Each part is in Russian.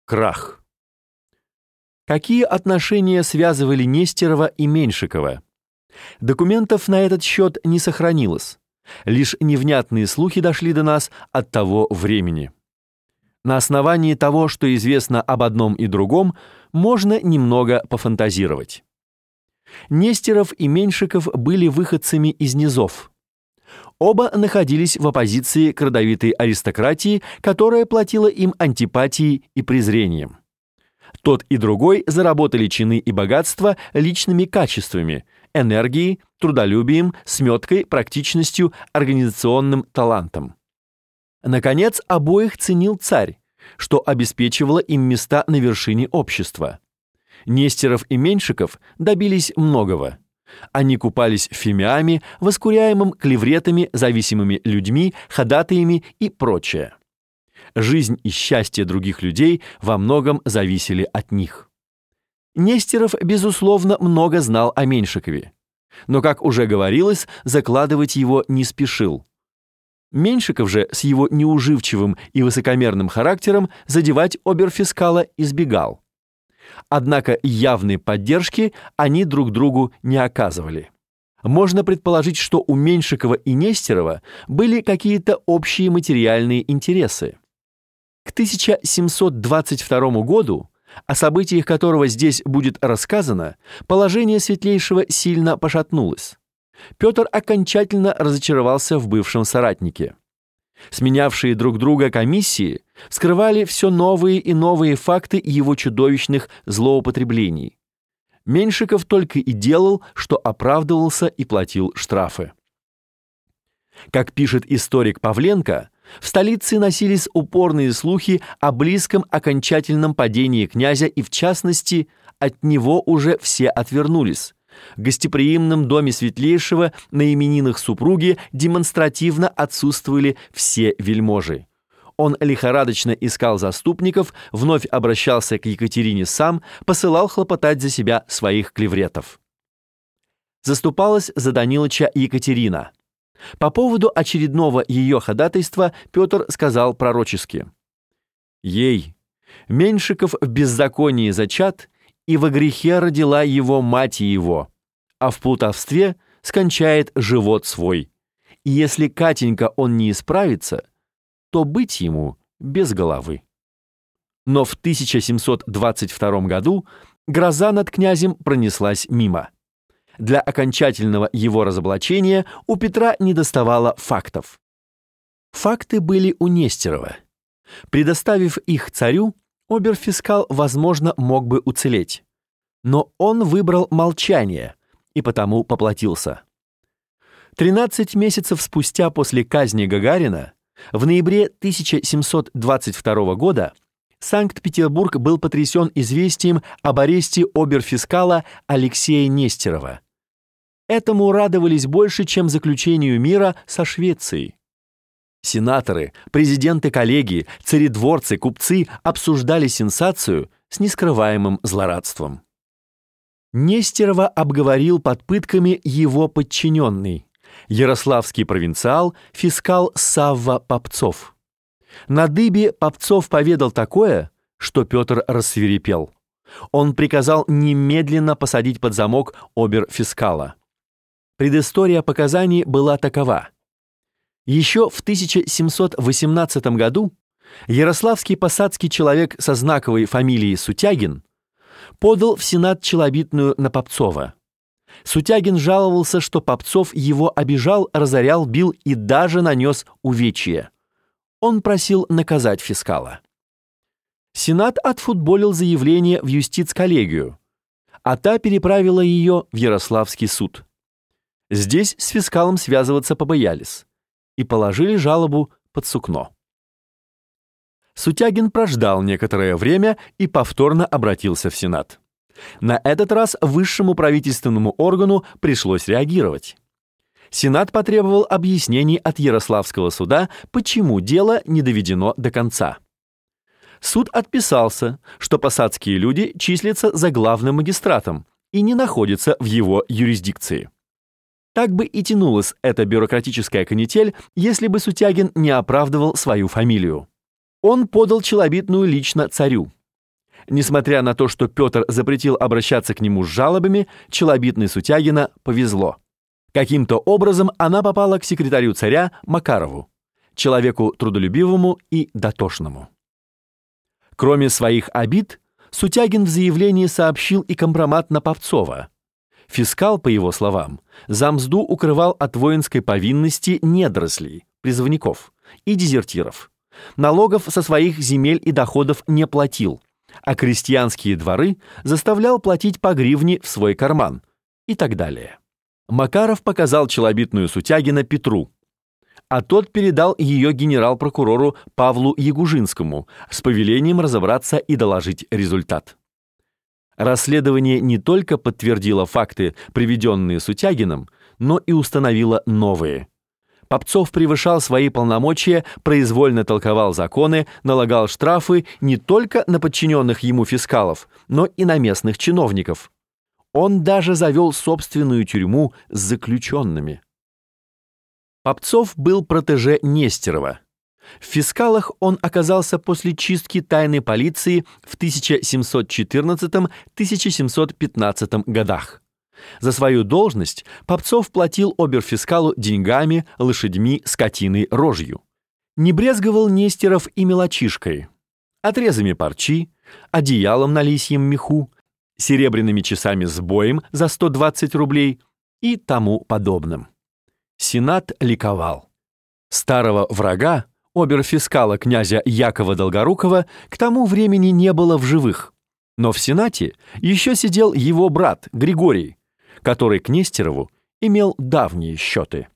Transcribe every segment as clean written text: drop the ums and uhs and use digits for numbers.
Крах. Какие отношения связывали Нестерова и Меньшикова? Документов на этот счет не сохранилось. Лишь невнятные слухи дошли до нас от того времени. На основании того, что известно об одном и другом, можно немного пофантазировать. Нестеров и Меньшиков были выходцами из низов. Оба находились в оппозиции к родовитой аристократии, которая платила им антипатией и презрением. Тот и другой заработали чины и богатство личными качествами, энергией, трудолюбием, сметкой, практичностью, организационным талантом. Наконец, обоих ценил царь, что обеспечивало им места на вершине общества. Нестеров и Меньшиков добились многого. Они купались в фимиаме, воскуряемом клевретами, зависимыми людьми, ходатаями и прочее. Жизнь и счастье других людей во многом зависели от них. Нестеров, безусловно, много знал о Меньшикове, но, как уже говорилось, закладывать его не спешил. Меньшиков же с его неуживчивым и высокомерным характером задевать оберфискала избегал. Однако явной поддержки они друг другу не оказывали. Можно предположить, что у Меньшикова и Нестерова были какие-то общие материальные интересы. К 1722 году, о событиях которого здесь будет рассказано, положение Светлейшего сильно пошатнулось. Петр окончательно разочаровался в бывшем соратнике. Сменявшие друг друга комиссии вскрывали все новые и новые факты его чудовищных злоупотреблений. Меньшиков только и делал, что оправдывался и платил штрафы. Как пишет историк Павленко, в столице носились упорные слухи о близком окончательном падении князя, и в частности, от него уже все отвернулись. В гостеприимном доме Светлейшего на именинах супруги демонстративно отсутствовали все вельможи. Он лихорадочно искал заступников, вновь обращался к Екатерине сам, посылал хлопотать за себя своих клевретов. Заступалась за Данилыча Екатерина. По поводу очередного ее ходатайства Петр сказал пророчески: «Ей, Меньшиков в беззаконии зачат, и во грехе родила его мать его, а в плутовстве скончает живот свой. И если Катенька он не исправится, то быть ему без головы». Но в 1722 году гроза над князем пронеслась мимо. Для окончательного его разоблачения у Петра недоставало фактов. Факты были у Нестерова. Предоставив их царю, оберфискал, возможно, мог бы уцелеть. Но он выбрал молчание и потому поплатился. 13 месяцев спустя после казни Гагарина, в ноябре 1722 года, Санкт-Петербург был потрясен известием об аресте оберфискала Алексея Нестерова. Этому радовались больше, чем заключению мира со Швецией. Сенаторы, президенты коллегии, царедворцы, купцы обсуждали сенсацию с нескрываемым злорадством. Нестерова обговорил под пытками его подчиненный, ярославский провинциал, фискал Савва Попцов. На дыбе Попцов поведал такое, что Петр рассвирепел. Он приказал немедленно посадить под замок оберфискала. Предыстория показаний была такова. Еще в 1718 году ярославский посадский человек со знаковой фамилией Сутягин подал в Сенат челобитную на Попцова. Сутягин жаловался, что Попцов его обижал, разорял, бил и даже нанес увечья. Он просил наказать фискала. Сенат отфутболил заявление в юстиц-коллегию, а та переправила ее в Ярославский суд. Здесь с фискалом связываться побоялись и положили жалобу под сукно. Сутягин прождал некоторое время и повторно обратился в Сенат. На этот раз высшему правительственному органу пришлось реагировать. Сенат потребовал объяснений от Ярославского суда, почему дело не доведено до конца. Суд отписался, что посадские люди числятся за главным магистратом и не находятся в его юрисдикции. Так бы и тянулась эта бюрократическая канитель, если бы Сутягин не оправдывал свою фамилию. Он подал челобитную лично царю. Несмотря на то, что Петр запретил обращаться к нему с жалобами, челобитной Сутягина повезло. Каким-то образом она попала к секретарю царя Макарову, человеку трудолюбивому и дотошному. Кроме своих обид, Сутягин в заявлении сообщил и компромат на Попцова. Фискал, по его словам, за мзду укрывал от воинской повинности недорослей, призывников и дезертиров. Налогов со своих земель и доходов не платил, а крестьянские дворы заставлял платить по гривне в свой карман и так далее. Макаров показал челобитную Сутягина Петру, а тот передал ее генерал-прокурору Павлу Ягужинскому с повелением разобраться и доложить результат. Расследование не только подтвердило факты, приведенные Сутягиным, но и установило новые. Попцов превышал свои полномочия, произвольно толковал законы, налагал штрафы не только на подчиненных ему фискалов, но и на местных чиновников. Он даже завел собственную тюрьму с заключенными. Попцов был протеже Нестерова. В фискалах он оказался после чистки тайной полиции в 1714-1715 годах. За свою должность Попцов платил обер-фискалу деньгами, лошадьми, скотиной, рожью. Не брезговал Нестеров и мелочишкой: отрезами парчи, одеялом на лисьем меху, серебряными часами с боем за 120 рублей и тому подобным. Сенат ликовал. Старого врага, обер-фискала князя Якова Долгорукова, к тому времени не было в живых, но в Сенате еще сидел его брат Григорий, который к Нестерову имел давние счеты.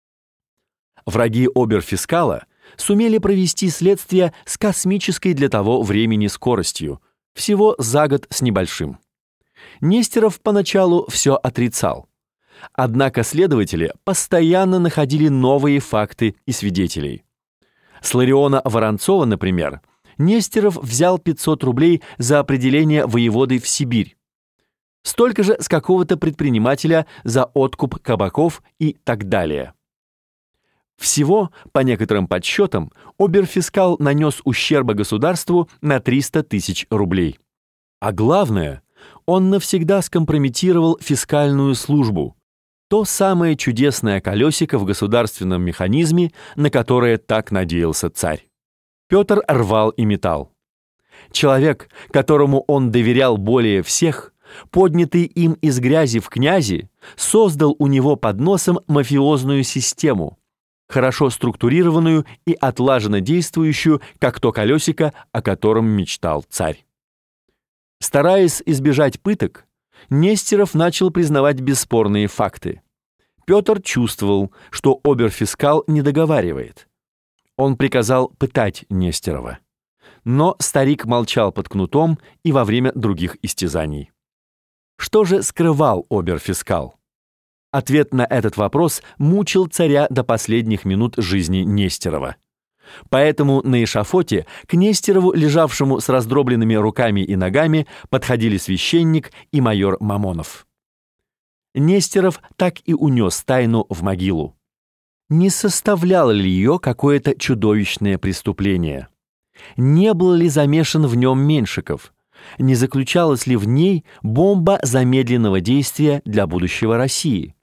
Враги обер-фискала сумели провести следствие с космической для того времени скоростью, всего за год с небольшим. Нестеров поначалу все отрицал. Однако следователи постоянно находили новые факты и свидетелей. С Лариона Воронцова, например, Нестеров взял 500 рублей за определение воеводы в Сибирь. Столько же с какого-то предпринимателя за откуп кабаков и так далее. Всего, по некоторым подсчетам, обер-фискал нанес ущерба государству на 300 тысяч рублей. А главное, он навсегда скомпрометировал фискальную службу, то самое чудесное колесико в государственном механизме, на которое так надеялся царь. Петр рвал и метал. Человек, которому он доверял более всех, поднятый им из грязи в князи, создал у него под носом мафиозную систему, хорошо структурированную и отлаженно действующую, как то колесико, о котором мечтал царь. Стараясь избежать пыток, Нестеров начал признавать бесспорные факты. Петр чувствовал, что обер-фискал не договаривает. Он приказал пытать Нестерова. Но старик молчал под кнутом и во время других истязаний. Что же скрывал обер-фискал? Ответ на этот вопрос мучил царя до последних минут жизни Нестерова. Поэтому на эшафоте к Нестерову, лежавшему с раздробленными руками и ногами, подходили священник и майор Мамонов. Нестеров так и унес тайну в могилу. Не составляло ли ее какое-то чудовищное преступление? Не был ли замешан в нем Меньшиков? Не заключалась ли в ней бомба замедленного действия для будущего России?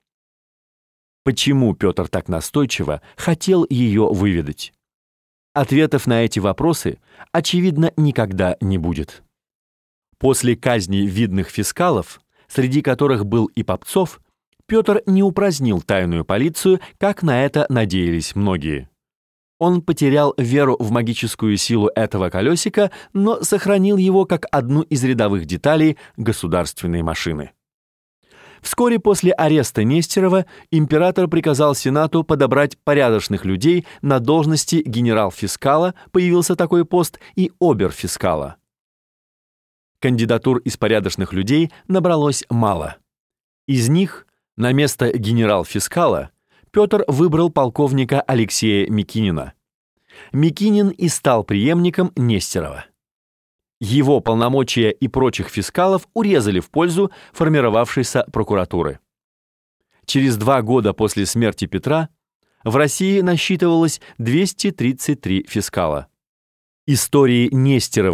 Почему Петр так настойчиво хотел ее выведать? Ответов на эти вопросы, очевидно, никогда не будет. После казни видных фискалов, среди которых был и Попцов, Петр не упразднил тайную полицию, как на это надеялись многие. Он потерял веру в магическую силу этого колесика, но сохранил его как одну из рядовых деталей государственной машины. Вскоре после ареста Нестерова император приказал Сенату подобрать порядочных людей на должности генерал-фискала, появился такой пост, и обер-фискала. Кандидатур из порядочных людей набралось мало. Из них на место генерал-фискала Петр выбрал полковника Алексея Микинина. Микинин и стал преемником Нестерова. Его полномочия и прочих фискалов урезали в пользу формировавшейся прокуратуры. Через 2 года после смерти Петра в России насчитывалось 233 фискала. Истории Нестерова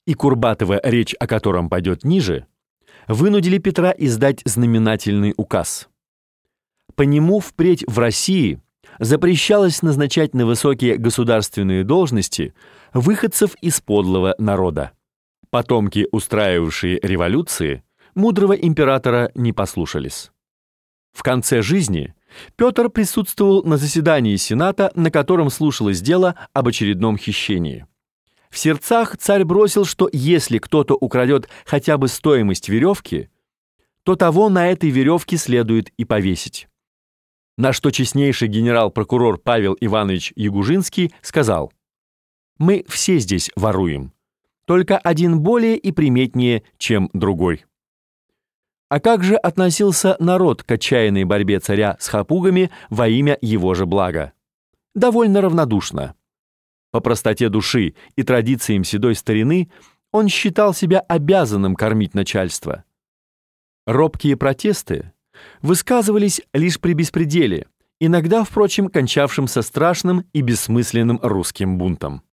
и Курбатова, речь о котором пойдет ниже, вынудили Петра издать знаменательный указ. По нему впредь в России запрещалось назначать на высокие государственные должности выходцев из подлого народа. Потомки, устраивавшие революции, мудрого императора не послушались. В конце жизни Петр присутствовал на заседании Сената, на котором слушалось дело об очередном хищении. В сердцах царь бросил, что если кто-то украдет хотя бы стоимость веревки, то того на этой веревке следует и повесить. На что честнейший генерал-прокурор Павел Иванович Ягужинский сказал: «Мы все здесь воруем, только один более и приметнее, чем другой». А как же относился народ к отчаянной борьбе царя с хапугами во имя его же блага? Довольно равнодушно. По простоте души и традициям седой старины он считал себя обязанным кормить начальство. Робкие протесты высказывались лишь при беспределе, иногда, впрочем, кончавшимся страшным и бессмысленным русским бунтом.